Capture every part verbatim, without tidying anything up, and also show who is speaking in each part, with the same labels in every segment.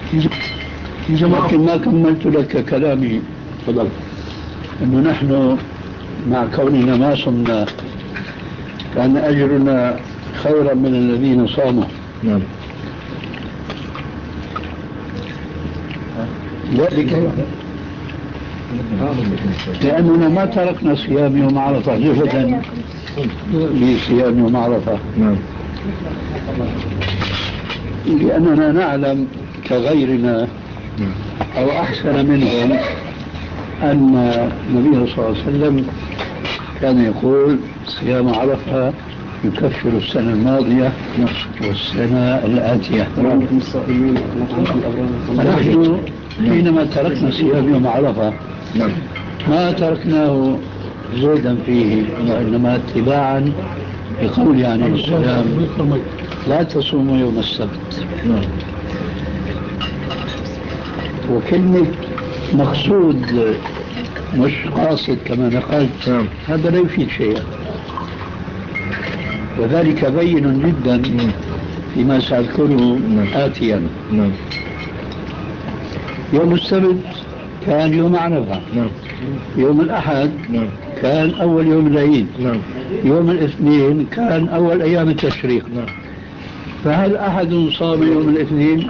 Speaker 1: لكن ما كملت لك كلامي.
Speaker 2: تفضل.
Speaker 1: أنه نحن مع كوننا ما صمنا كان أجرنا خيرا من الذين صاموا.
Speaker 2: نعم.
Speaker 1: ذلك لأننا ما تركنا صيام يوم عرفة جهدا لصيام يوم عرفة.
Speaker 2: نعم.
Speaker 1: لأننا نعلم كغيرنا أو أحسن منهم أن النبي صلى الله عليه وسلم كان يقول صيام عرفة يكفر السنة الماضية والسنة الآتية. نحن حينما تركنا صيام يوم عرفة ما تركناه زودا فيه وإنما اتباعا بقول يعني السلام لا تصوموا يوم السبت. وكلمة مقصود مش قاصد كما نقلت هذا لا يفيد شيئا، وذلك بين جدا فيما سأذكره آتيا. يوم السبت كان يوم عرفة، يوم الأحد كان أول يوم العيد، يوم الاثنين كان أول أيام التشريق. فهل أحد صام يوم الاثنين؟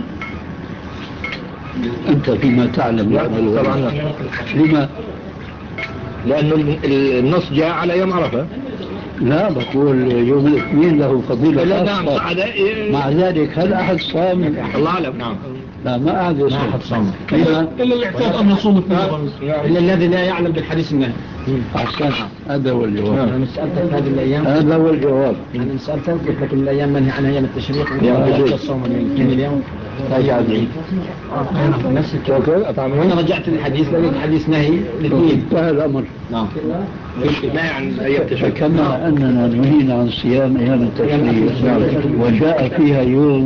Speaker 1: أنت فيما تعلم.
Speaker 2: لا طبعا.
Speaker 1: لما؟
Speaker 2: لأنه النص جاء على يوم عرفة.
Speaker 1: لا بقول يوم الاثنين له فضيلة
Speaker 2: لا نعم.
Speaker 1: مع ذلك هل أحد صام؟
Speaker 2: الله أعلم. نعم.
Speaker 1: لا ما أحد
Speaker 2: صام
Speaker 1: إلا
Speaker 3: اللي اعتاد أن يصوم إلا الذي لا يعلم بالحديث النهي.
Speaker 1: أحسن. هذا هو الجواب.
Speaker 3: أنا سألتك هذه الأيام.
Speaker 1: هذا هو الجواب.
Speaker 3: أنا سألتك قلت لك الأيام منهي عن أيام التشريق والصوم من اليوم.
Speaker 1: راجع بعيد.
Speaker 3: نفس الكلام. وأنا رجعت للحديث لأن الحديث نهي الاثنين.
Speaker 1: انتهى الأمر.
Speaker 3: نعم.
Speaker 2: نهي عن أيام التشريق.
Speaker 1: كما أننا نهينا عن صيام أيام التشريق وجاء فيها يوم